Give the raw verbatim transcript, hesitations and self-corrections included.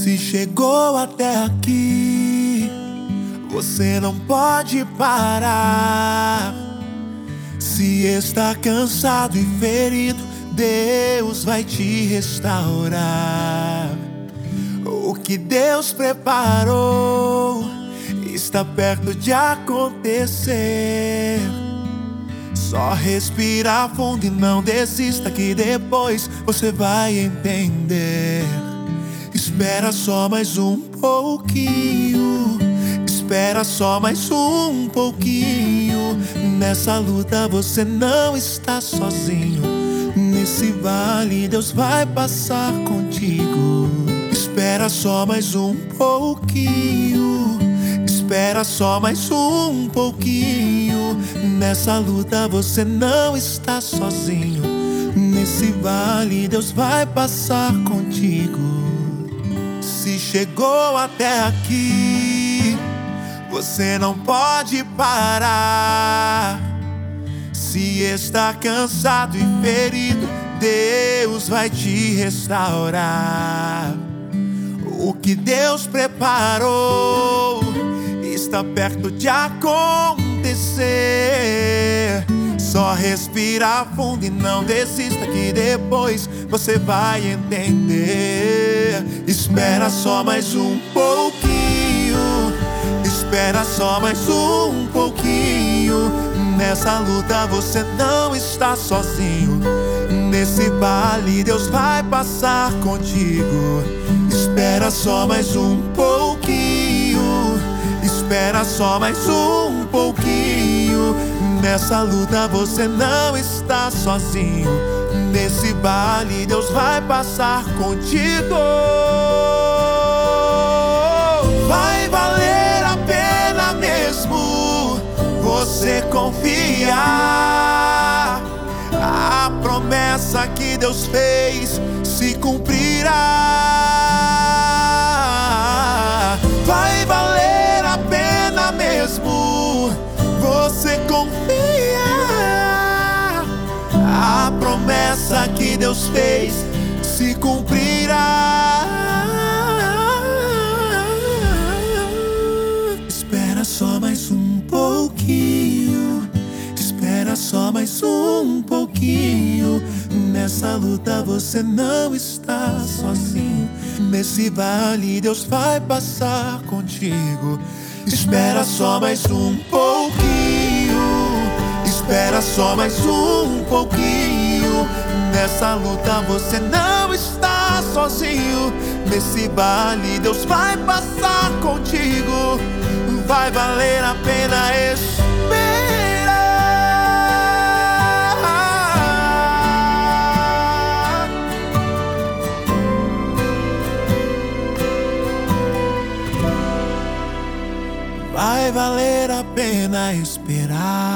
Se chegou até aqui, você não pode parar. Se está cansado e ferido, Deus vai te restaurar. O que Deus preparou está perto de acontecer. Só respira fundo e não desista, que depois você vai entender. Espera só mais um pouquinho, espera só mais um pouquinho. Nessa luta você não está sozinho. Nesse vale Deus vai passar contigo. Espera só mais um pouquinho, espera só mais um pouquinho. Nessa luta você não está sozinho. Nesse vale Deus vai passar contigo. Se chegou até aqui, você não pode parar. Se está cansado e ferido, Deus vai te restaurar. O que Deus preparou está perto de acontecer. Só respira fundo e não desista, que depois você vai entender. Espera só mais um pouquinho, espera só mais um pouquinho. Nessa luta você não está sozinho. Nesse vale Deus vai passar contigo. Espera só mais um pouquinho, espera só mais um pouquinho. Nessa luta você não está sozinho. Nesse vale Deus vai passar contigo. Vai valer a pena mesmo você confiar. A promessa que Deus fez se cumprirá. Vai valer a pena mesmo você confiar. A promessa que Deus fez se cumprirá. Espera só mais um pouquinho, espera só mais um pouquinho. Nessa luta você não está sozinho. Nesse vale Deus vai passar contigo. Espera só mais um pouquinho, espera só mais um pouquinho. Nessa luta você não está sozinho. Nesse vale Deus vai passar contigo. Vai valer a pena esperar. Vai valer a pena esperar.